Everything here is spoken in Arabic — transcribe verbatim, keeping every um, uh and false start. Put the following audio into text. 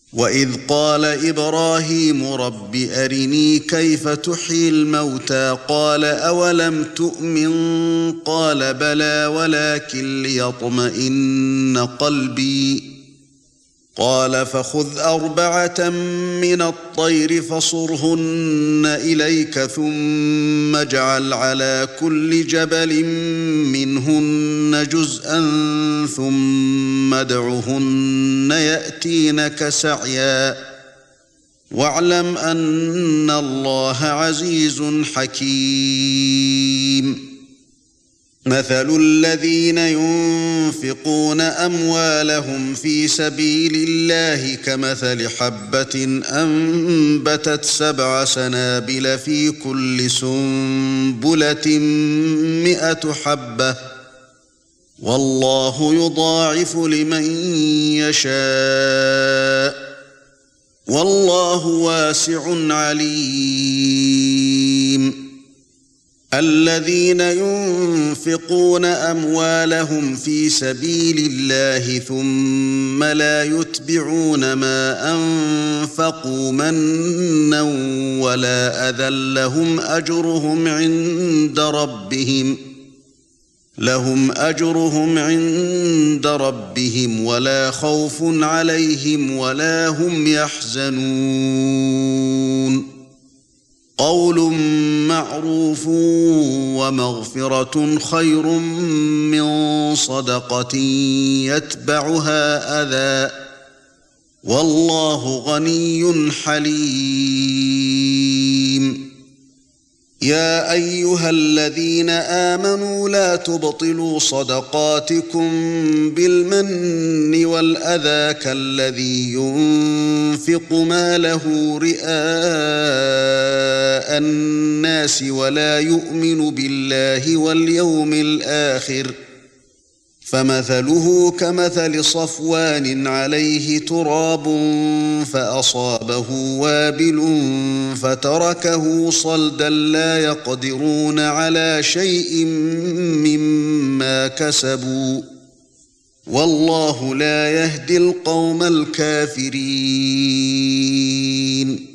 وَإِذْ قَالَ إِبْرَاهِيمُ رَبِّ أَرِنِي كَيْفَ تُحْيِي الْمَوْتَى قَالَ أَوَلَمْ تُؤْمِنْ قَالَ بَلَى وَلَكِنْ لِيَطْمَئِنَّ قَلْبِي قَالَ فَخُذْ أَرْبَعَةً مِنَ الطَّيْرِ فَصُرْهُنَّ إِلَيْكَ ثُمَّ اجْعَلْ عَلَى كُلِّ جَبَلٍ مِنْهُنَّ جُزْءًا ثُمَّ ادْعُهُنَّ يَأْتِينَكَ سَعْيًا وَاعْلَمْ أَنَّ اللَّهَ عَزِيزٌ حَكِيمٌ مَثَلُ الَّذِينَ يُنْفِقُونَ أَمْوَالَهُمْ فِي سَبِيلِ اللَّهِ كَمَثَلِ حَبَّةٍ أَنبَتَتْ سَبْعَ سَنَابِلَ في كُلِّ سُنبُلَةٍ مِائَةُ حَبَّةٍ وَاللَّهُ يُضَاعِفُ لِمَن يَشَاءُ وَاللَّهُ وَاسِعٌ عَلِيمٌ الذين ينفقون أموالهم في سبيل الله ثم لا يتبعون ما أنفقوا منا ولا أذى لهم أجرهم عند ربهم لهم أجرهم عند ربهم ولا خوف عليهم ولا هم يحزنون قول معروف ومغفرة خير من صدقة يتبعها أذى والله غني حليم يا أيها الذين آمنوا لا تبطلوا صدقاتكم بالمن والأذى كالذي ينفق ماله رئاء الناس ولا يؤمن بالله واليوم الآخر فمثله كمثل صفوان عليه تراب فأصابه وابل فتركه صلدا لا يقدرون على شيء مما كسبوا والله لا يهدي القوم الكافرين